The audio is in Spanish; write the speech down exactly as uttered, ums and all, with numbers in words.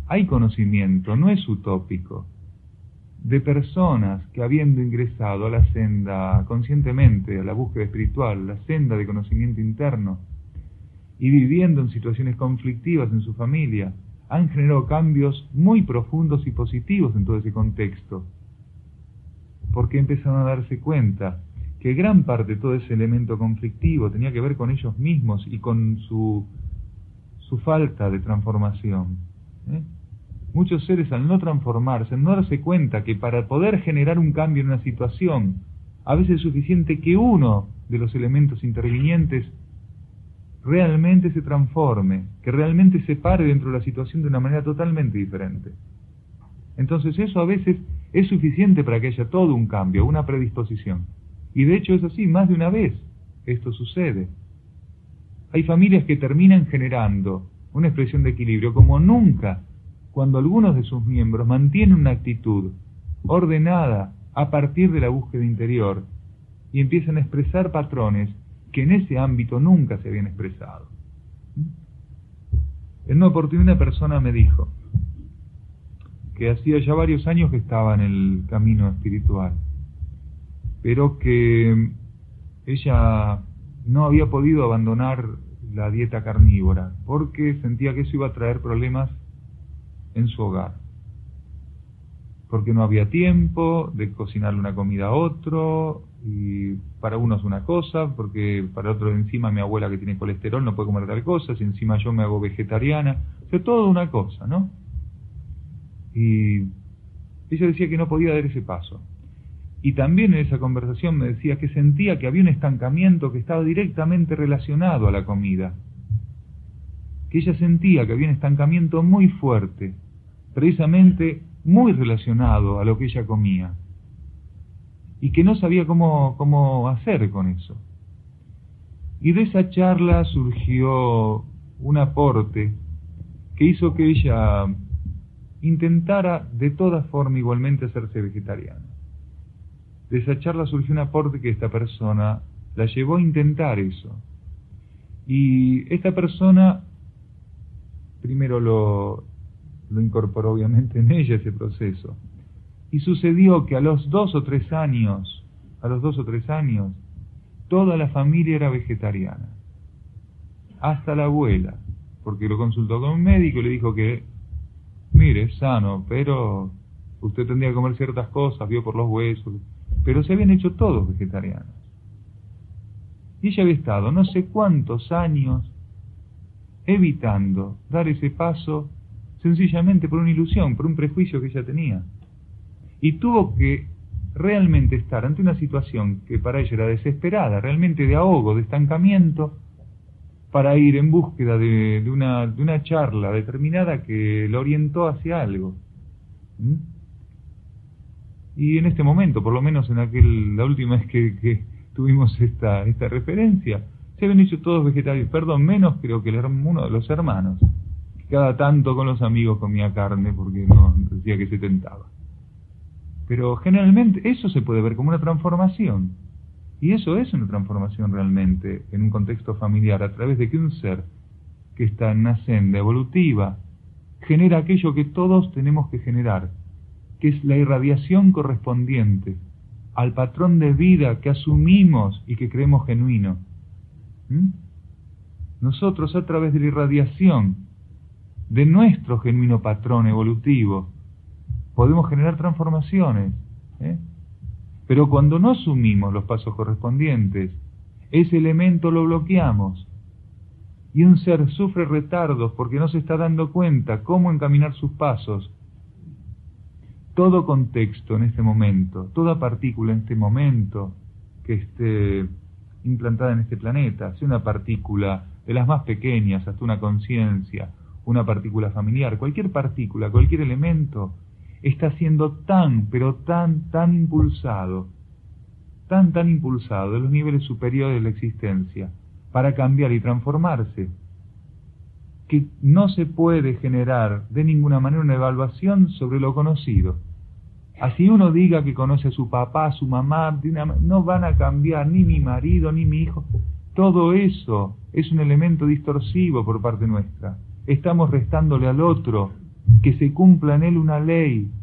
hay conocimiento, no es utópico, de personas que habiendo ingresado a la senda conscientemente, a la búsqueda espiritual, la senda de conocimiento interno, y viviendo en situaciones conflictivas en su familia, han generado cambios muy profundos y positivos en todo ese contexto, porque empezaron a darse cuenta que gran parte de todo ese elemento conflictivo tenía que ver con ellos mismos y con su, su falta de transformación. ¿eh? Muchos seres, al no transformarse, al no darse cuenta que para poder generar un cambio en una situación, a veces es suficiente que uno de los elementos intervinientes realmente se transforme, que realmente se pare dentro de la situación de una manera totalmente diferente. Entonces eso a veces es suficiente para que haya todo un cambio, una predisposición. Y de hecho es así, más de una vez esto sucede. Hay familias que terminan generando una expresión de equilibrio como nunca, cuando algunos de sus miembros mantienen una actitud ordenada a partir de la búsqueda interior y empiezan a expresar patrones que en ese ámbito nunca se habían expresado. En una oportunidad una persona me dijo que hacía ya varios años que estaba en el camino espiritual, pero que ella no había podido abandonar la dieta carnívora porque sentía que eso iba a traer problemas en su hogar, porque no había tiempo de cocinarle una comida a otro, y para uno es una cosa, porque para otro encima mi abuela que tiene colesterol no puede comer tal cosa, si encima yo me hago vegetariana, o sea, todo una cosa, ¿no? Y ella decía que no podía dar ese paso. Y también en esa conversación me decía que sentía que había un estancamiento que estaba directamente relacionado a la comida, que ella sentía que había un estancamiento muy fuerte, precisamente muy relacionado a lo que ella comía, y que no sabía cómo, cómo hacer con eso. Y de esa charla surgió un aporte que hizo que ella intentara de toda forma igualmente hacerse vegetariana. De esa charla surgió un aporte que esta persona la llevó a intentar eso. Y esta persona primero lo, lo incorporó obviamente en ella ese proceso. Y sucedió que a los dos o tres años, a los dos o tres años, toda la familia era vegetariana. Hasta la abuela, porque lo consultó con un médico y le dijo que, mire, es sano, pero usted tendría que comer ciertas cosas, vio por los huesos, pero se habían hecho todos vegetarianos. Y ella había estado no sé cuántos años evitando dar ese paso sencillamente por una ilusión, por un prejuicio que ella tenía. Y tuvo que realmente estar ante una situación que para ella era desesperada, realmente de ahogo, de estancamiento, para ir en búsqueda de, de, una, de una charla determinada que la orientó hacia algo. ¿Mm? Y en este momento, por lo menos en aquel, la última vez que, que tuvimos esta, esta referencia, se habían hecho todos vegetarianos, perdón, menos creo que el, uno de los hermanos, que cada tanto con los amigos comía carne porque no decía que se tentaba. Pero generalmente eso se puede ver como una transformación, y eso es una transformación realmente en un contexto familiar, a través de que un ser que está en una senda evolutiva genera aquello que todos tenemos que generar, que es la irradiación correspondiente al patrón de vida que asumimos y que creemos genuino. ¿Mm? Nosotros, a través de la irradiación de nuestro genuino patrón evolutivo, podemos generar transformaciones, ¿eh? Pero cuando no asumimos los pasos correspondientes, ese elemento lo bloqueamos, y un ser sufre retardos porque no se está dando cuenta cómo encaminar sus pasos. Todo contexto en este momento, toda partícula en este momento que esté implantada en este planeta, sea una partícula de las más pequeñas hasta una conciencia, una partícula familiar, cualquier partícula, cualquier elemento, está siendo tan, pero tan, tan impulsado, tan, tan impulsado de los niveles superiores de la existencia para cambiar y transformarse, que no se puede generar de ninguna manera una evaluación sobre lo conocido. Así uno diga que conoce a su papá, a su mamá, de una, no van a cambiar ni mi marido, ni mi hijo. Todo eso es un elemento distorsivo por parte nuestra. Estamos restándole al otro que se cumpla en él una ley,